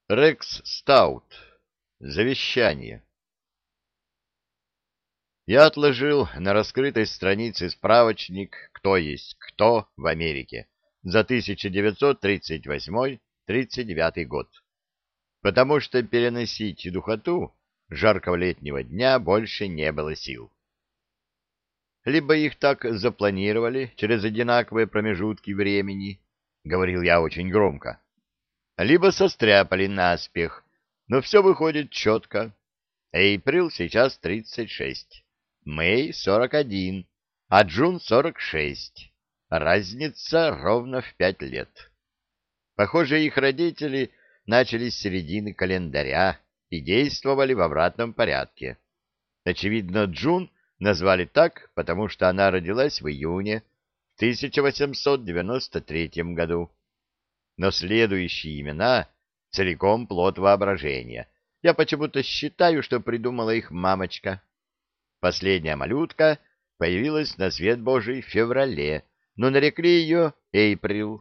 Рекс Стаут. Завещание. Я отложил на раскрытой странице справочник «Кто есть кто в Америке» за 1938-39 год, потому что переносить духоту жаркого летнего дня больше не было сил. Либо их так запланировали через одинаковые промежутки времени, говорил я очень громко, либо состряпали наспех, но все выходит четко. Эйприл сейчас 36, Мэй 41, а Джун 46. Разница ровно в 5 лет. Похоже, их родители начали с середины календаря и действовали в обратном порядке. Очевидно, Джун назвали так, потому что она родилась в июне 1893 году. Но следующие имена целиком плод воображения. Я почему-то считаю, что придумала их мамочка. Последняя малютка появилась на свет Божий в феврале, но нарекли ее Эйприл.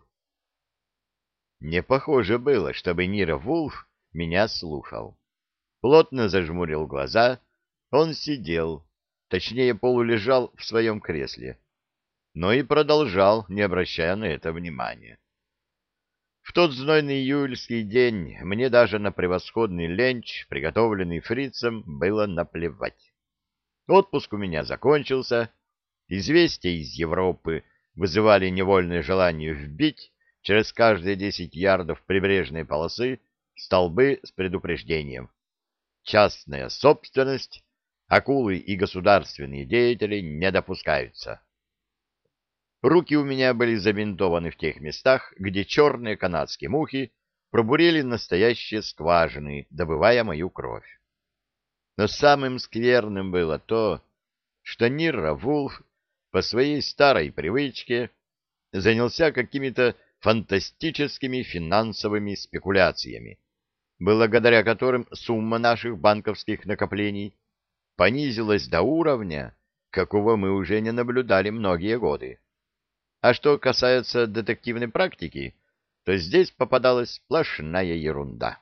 Не похоже было, чтобы Ниро Вулф меня слушал. Плотно зажмурил глаза, он сидел, точнее полулежал в своем кресле, но и продолжал, не обращая на это внимания. В тот знойный июльский день мне даже на превосходный ленч, приготовленный фрицем, было наплевать. Отпуск у меня закончился, известия из Европы вызывали невольное желание вбить через каждые 10 ярдов прибрежной полосы столбы с предупреждением. Частная собственность, акулы и государственные деятели не допускаются. Руки у меня были забинтованы в тех местах, где черные канадские мухи пробурили настоящие скважины, добывая мою кровь. Но самым скверным было то, что Ниро Вулф по своей старой привычке занялся какими-то фантастическими финансовыми спекуляциями, благодаря которым сумма наших банковских накоплений понизилась до уровня, какого мы уже не наблюдали многие годы. А что касается детективной практики, то здесь попадалась сплошная ерунда.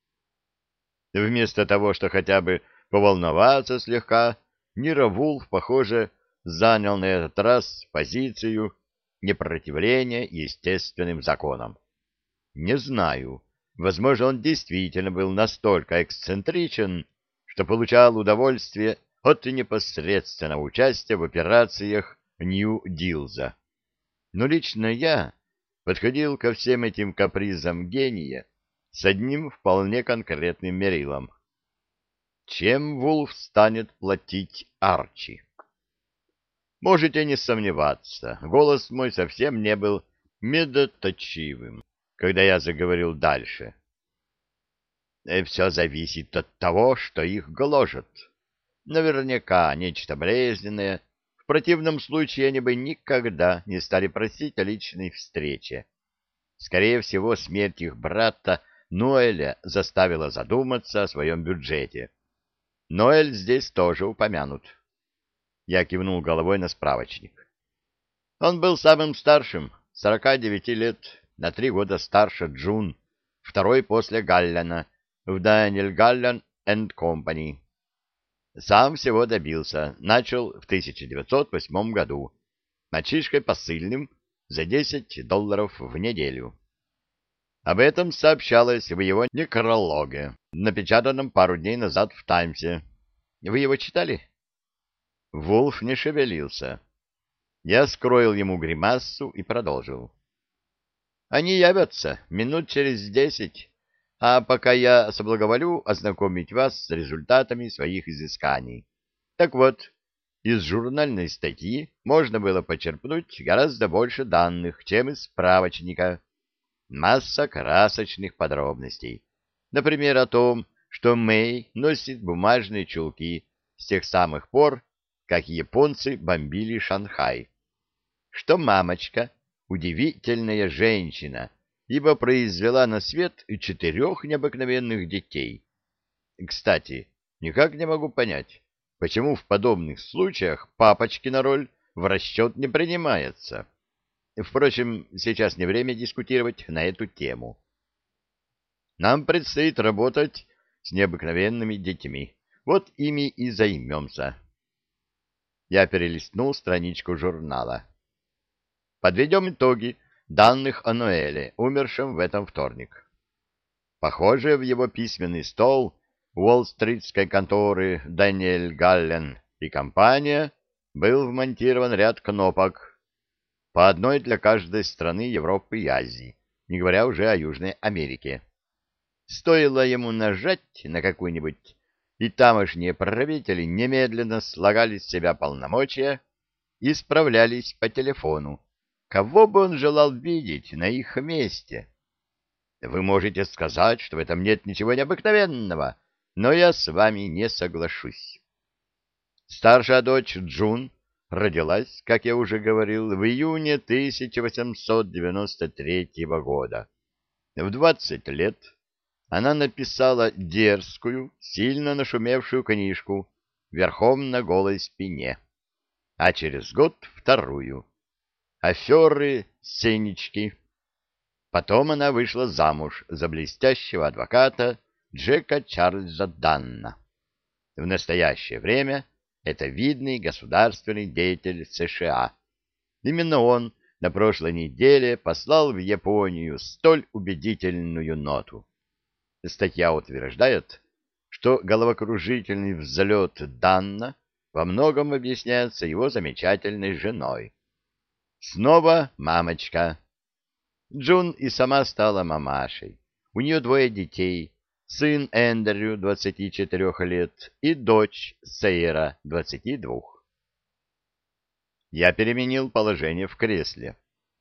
Вместо того, что хотя бы поволноваться слегка, Ниро Вулф, похоже, занял на этот раз позицию непротивления естественным законам. Не знаю, возможно, он действительно был настолько эксцентричен, что получал удовольствие от непосредственного участия в операциях Нью-Дилза. Но лично я подходил ко всем этим капризам гения с одним вполне конкретным мерилом. Чем Вулф станет платить Арчи? Можете не сомневаться, голос мой совсем не был медоточивым, когда я заговорил дальше. Все зависит от того, что их гложет. Наверняка нечто болезненное. В противном случае они бы никогда не стали просить о личной встрече. Скорее всего, смерть их брата Ноэля заставила задуматься о своем бюджете. Ноэль здесь тоже упомянут. Я кивнул головой на справочник. Он был самым старшим, 49 лет, на 3 года старше Джун, второй после Галляна, в Дэниэл Галлян энд Компани. Сам всего добился, начал в 1908 году, мальчишкой посыльным за $10 в неделю. Об этом сообщалось в его некрологе, напечатанном пару дней назад в «Таймсе». Вы его читали? Вулф не шевелился. Я скроил ему гримассу и продолжил. Они явятся минут через 10, а пока я соблаговолю ознакомить вас с результатами своих изысканий. Так вот, из журнальной статьи можно было почерпнуть гораздо больше данных, чем из справочника. Масса красочных подробностей. Например, о том, что Мэй носит бумажные чулки с тех самых пор, как японцы бомбили Шанхай. Что мамочка — удивительная женщина, ибо произвела на свет 4 необыкновенных детей. Кстати, никак не могу понять, почему в подобных случаях папочкина роль в расчет не принимается. Впрочем, сейчас не время дискутировать на эту тему. Нам предстоит работать с необыкновенными детьми. Вот ими и займемся. Я перелистнул страничку журнала. Подведем итоги данных о Ноэле, умершем в этом вторник. Похоже, в его письменный стол уолл-стритской конторы Дэниэль Галлен и компания был вмонтирован ряд кнопок, по одной для каждой страны Европы и Азии, не говоря уже о Южной Америке. Стоило ему нажать на какую-нибудь, и тамошние правители немедленно слагали с себя полномочия и справлялись по телефону, кого бы он желал видеть на их месте. Вы можете сказать, что в этом нет ничего необыкновенного, но я с вами не соглашусь. Старшая дочь Джун родилась, как я уже говорил, в июне 1893 года. В 20 лет она написала дерзкую, сильно нашумевшую книжку «Верхом на голой спине», а через год вторую «Аферы Сенечки». Потом она вышла замуж за блестящего адвоката Джека Чарльза Данна. В настоящее время это видный государственный деятель США. Именно он на прошлой неделе послал в Японию столь убедительную ноту. Статья утверждает, что головокружительный взлет Данна во многом объясняется его замечательной женой. Снова мамочка. Джун и сама стала мамашей. У нее 2 детей. Сын Эндрю, 24 лет, и дочь Сейра, 22. Я переменил положение в кресле.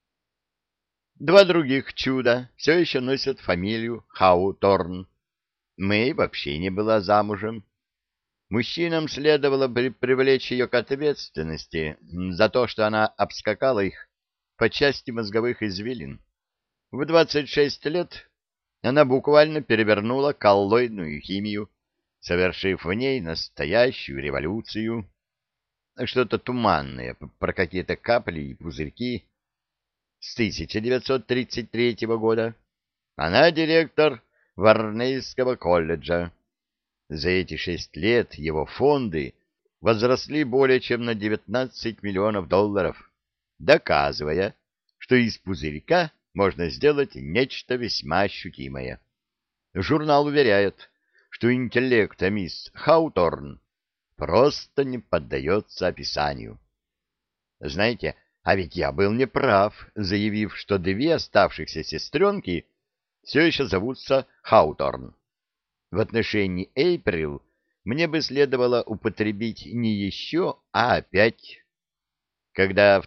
2 других чуда все еще носят фамилию Хауторн. Мэй вообще не была замужем. Мужчинам следовало бы привлечь ее к ответственности за то, что она обскакала их по части мозговых извилин. В 26 лет она буквально перевернула коллоидную химию, совершив в ней настоящую революцию. Что-то туманное про какие-то капли и пузырьки. С 1933 года она директор Варнейского колледжа. За эти 6 лет его фонды возросли более чем на $19 миллионов, доказывая, что из пузырька можно сделать нечто весьма ощутимое. Журнал уверяет, что интеллект мисс Хауторн просто не поддается описанию. Знаете, а ведь я был неправ, заявив, что 2 оставшихся сестренки все еще зовутся Хауторн. В отношении Эйприл мне бы следовало употребить не еще, а опять. Когда в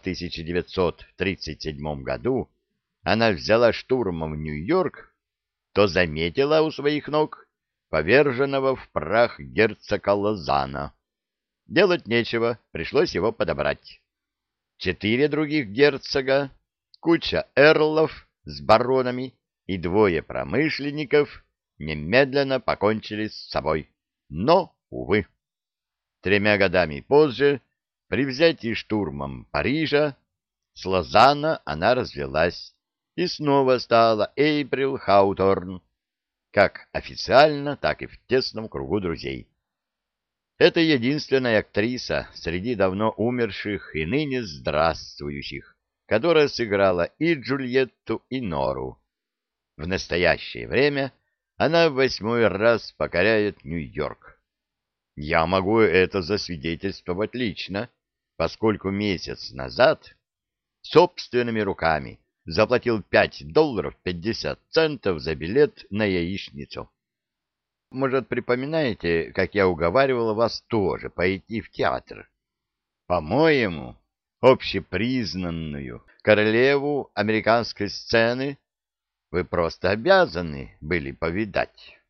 1937 году она взяла штурмом Нью-Йорк, то заметила у своих ног поверженного в прах герцога Лозана. Делать нечего, пришлось его подобрать. 4 других герцога, куча эрлов с баронами и 2 промышленников немедленно покончили с собой. Но, увы, 3 годами позже, при взятии штурмом Парижа, с Лозанна она развелась и снова стала Эйприл Хауторн, как официально, так и в тесном кругу друзей. Это единственная актриса среди давно умерших и ныне здравствующих, которая сыграла и Джульетту, и Нору. В настоящее время она в 8-й раз покоряет Нью-Йорк. Я могу это засвидетельствовать лично, поскольку месяц назад собственными руками заплатил $5.50 за билет на яичницу. Может, припоминаете, как я уговаривал вас тоже пойти в театр? По-моему, общепризнанную королеву американской сцены вы просто обязаны были повидать.